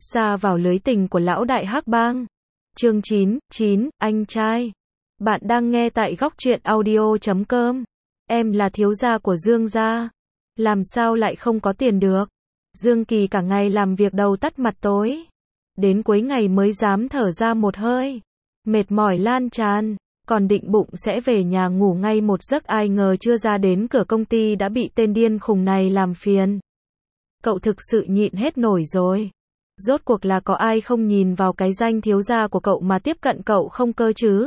Sa vào lưới tình của lão đại hắc bang. Chương 9, anh trai. Bạn đang nghe tại góc truyện audio.com. Em là thiếu gia của Dương gia. Làm sao lại không có tiền được? Dương Kỳ cả ngày làm việc đầu tắt mặt tối. Đến cuối ngày mới dám thở ra một hơi. Mệt mỏi lan tràn. Còn định bụng sẽ về nhà ngủ ngay một giấc, ai ngờ chưa ra đến cửa công ty đã bị tên điên khùng này làm phiền. Cậu thực sự nhịn hết nổi rồi. Rốt cuộc là có ai không nhìn vào cái danh thiếu gia của cậu mà tiếp cận cậu không cơ chứ?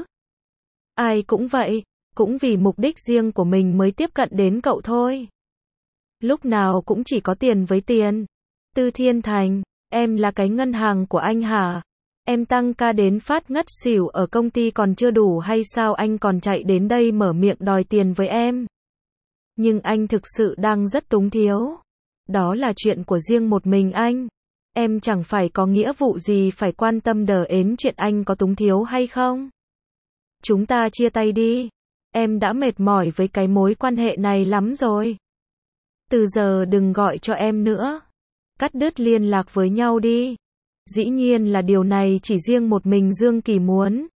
Ai cũng vậy, cũng vì mục đích riêng của mình mới tiếp cận đến cậu thôi. Lúc nào cũng chỉ có tiền với tiền. Tư Thiên Thành, em là cái ngân hàng của anh hả? Em tăng ca đến phát ngất xỉu ở công ty còn chưa đủ hay sao anh còn chạy đến đây mở miệng đòi tiền với em? Nhưng anh thực sự đang rất túng thiếu. Đó là chuyện của riêng một mình anh. Em chẳng phải có nghĩa vụ gì phải quan tâm đờ ến chuyện anh có túng thiếu hay không. Chúng ta chia tay đi. Em đã mệt mỏi với cái mối quan hệ này lắm rồi. Từ giờ đừng gọi cho em nữa. Cắt đứt liên lạc với nhau đi. Dĩ nhiên là điều này chỉ riêng một mình Dương Kỳ muốn.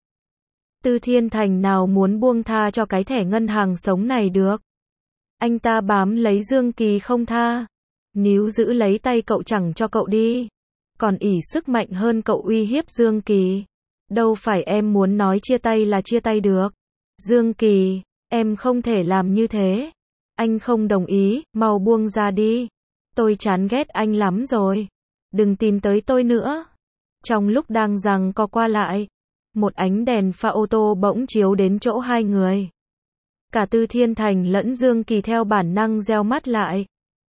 Tư Thiên Thành nào muốn buông tha cho cái thẻ ngân hàng sống này được. Anh ta bám lấy Dương Kỳ không tha. Níu giữ lấy tay cậu chẳng cho cậu đi. Còn ỷ sức mạnh hơn cậu uy hiếp Dương Kỳ. Đâu phải em muốn nói chia tay là chia tay được. Dương Kỳ, em không thể làm như thế. Anh không đồng ý, mau buông ra đi. Tôi chán ghét anh lắm rồi. Đừng tìm tới tôi nữa. Trong lúc đang giằng co qua lại, một ánh đèn pha ô tô bỗng chiếu đến chỗ hai người. Cả Tư Thiên Thành lẫn Dương Kỳ theo bản năng reo mắt lại.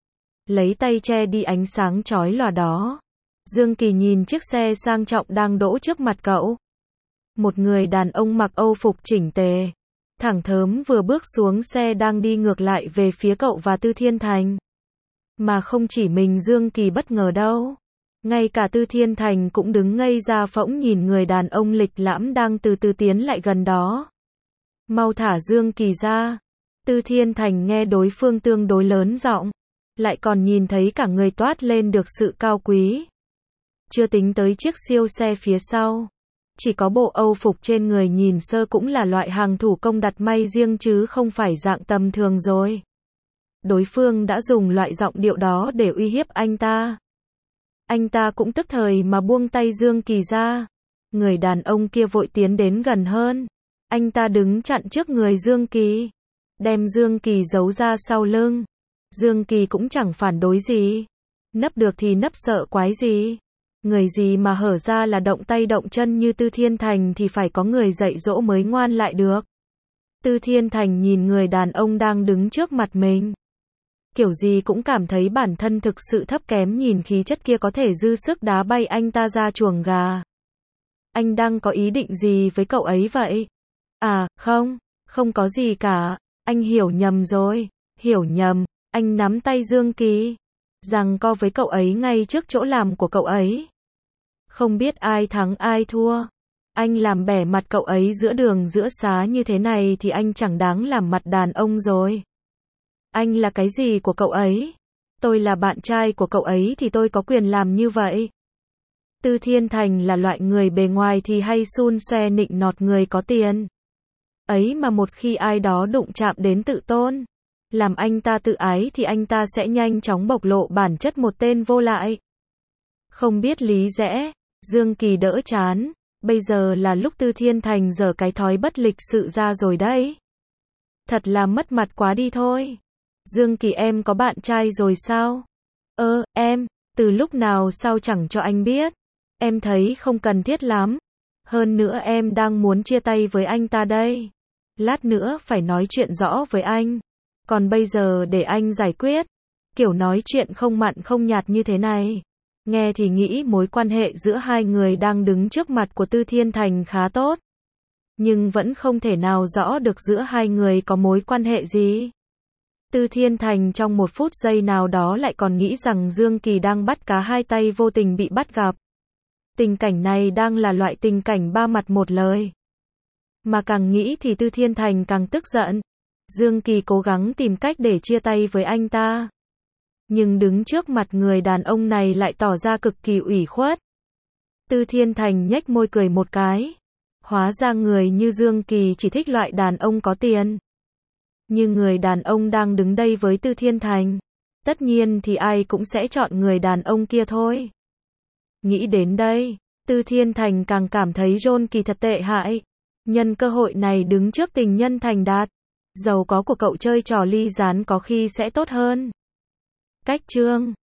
Lấy tay che đi ánh sáng chói lòa đó. Dương Kỳ nhìn chiếc xe sang trọng đang đỗ trước mặt cậu. Một người đàn ông mặc âu phục chỉnh tề, thẳng thớm vừa bước xuống xe đang đi ngược lại về phía cậu và Tư Thiên Thành. Mà không chỉ mình Dương Kỳ bất ngờ đâu. Ngay cả Tư Thiên Thành cũng đứng ngây ra phỗng nhìn người đàn ông lịch lãm đang từ từ tiến lại gần đó. Mau thả Dương Kỳ ra. Tư Thiên Thành nghe đối phương tương đối lớn giọng, lại còn nhìn thấy cả người toát lên được sự cao quý. Chưa tính tới chiếc siêu xe phía sau. Chỉ có bộ âu phục trên người nhìn sơ cũng là loại hàng thủ công đặt may riêng chứ không phải dạng tầm thường rồi. Đối phương đã dùng loại giọng điệu đó để uy hiếp anh ta. Anh ta cũng tức thời mà buông tay Dương Kỳ ra. Người đàn ông kia vội tiến đến gần hơn. Anh ta đứng chặn trước người Dương Kỳ, đem Dương Kỳ giấu ra sau lưng. Dương Kỳ cũng chẳng phản đối gì. Nấp được thì nấp, sợ quái gì. Người gì mà hở ra là động tay động chân như Tư Thiên Thành thì phải có người dạy dỗ mới ngoan lại được. Tư Thiên Thành nhìn người đàn ông đang đứng trước mặt mình. Kiểu gì cũng cảm thấy bản thân thực sự thấp kém, nhìn khí chất kia có thể dư sức đá bay anh ta ra chuồng gà. Anh đang có ý định gì với cậu ấy vậy? À, không có gì cả. Anh hiểu nhầm rồi. Hiểu nhầm. Anh nắm tay Dương Kỳ, giằng co với cậu ấy ngay trước chỗ làm của cậu ấy. Không biết ai thắng ai thua. Anh làm bẻ mặt cậu ấy giữa đường giữa xá như thế này thì anh chẳng đáng làm mặt đàn ông rồi. Anh là cái gì của cậu ấy? Tôi là bạn trai của cậu ấy thì tôi có quyền làm như vậy. Tư Thiên Thành là loại người bề ngoài thì hay xun xoe nịnh nọt người có tiền. Ấy mà một khi ai đó đụng chạm đến tự tôn, làm anh ta tự ái thì anh ta sẽ nhanh chóng bộc lộ bản chất một tên vô lại. Không biết lý rẽ, Dương Kỳ đỡ chán. Bây giờ là lúc Tư Thiên Thành giở cái thói bất lịch sự ra rồi đấy. Thật là mất mặt quá đi thôi. Dương Kỳ, em có bạn trai rồi sao? Em, từ lúc nào sao chẳng cho anh biết. Em thấy không cần thiết lắm. Hơn nữa em đang muốn chia tay với anh ta đây. Lát nữa phải nói chuyện rõ với anh. Còn bây giờ để anh giải quyết. Kiểu nói chuyện không mặn không nhạt như thế này, nghe thì nghĩ mối quan hệ giữa hai người đang đứng trước mặt của Tư Thiên Thành khá tốt. Nhưng vẫn không thể nào rõ được giữa hai người có mối quan hệ gì. Tư Thiên Thành trong một phút giây nào đó lại còn nghĩ rằng Dương Kỳ đang bắt cá hai tay, vô tình bị bắt gặp. Tình cảnh này đang là loại tình cảnh ba mặt một lời. Mà càng nghĩ thì Tư Thiên Thành càng tức giận. Dương Kỳ cố gắng tìm cách để chia tay với anh ta. Nhưng đứng trước mặt người đàn ông này lại tỏ ra cực kỳ ủy khuất. Tư Thiên Thành nhếch môi cười một cái. Hóa ra người như Dương Kỳ chỉ thích loại đàn ông có tiền. Như người đàn ông đang đứng đây với Tư Thiên Thành. Tất nhiên thì ai cũng sẽ chọn người đàn ông kia thôi. Nghĩ đến đây, Tư Thiên Thành càng cảm thấy John Kỳ thật tệ hại. Nhân cơ hội này đứng trước tình nhân thành đạt. Giàu có của cậu chơi trò ly gián có khi sẽ tốt hơn. Cách chương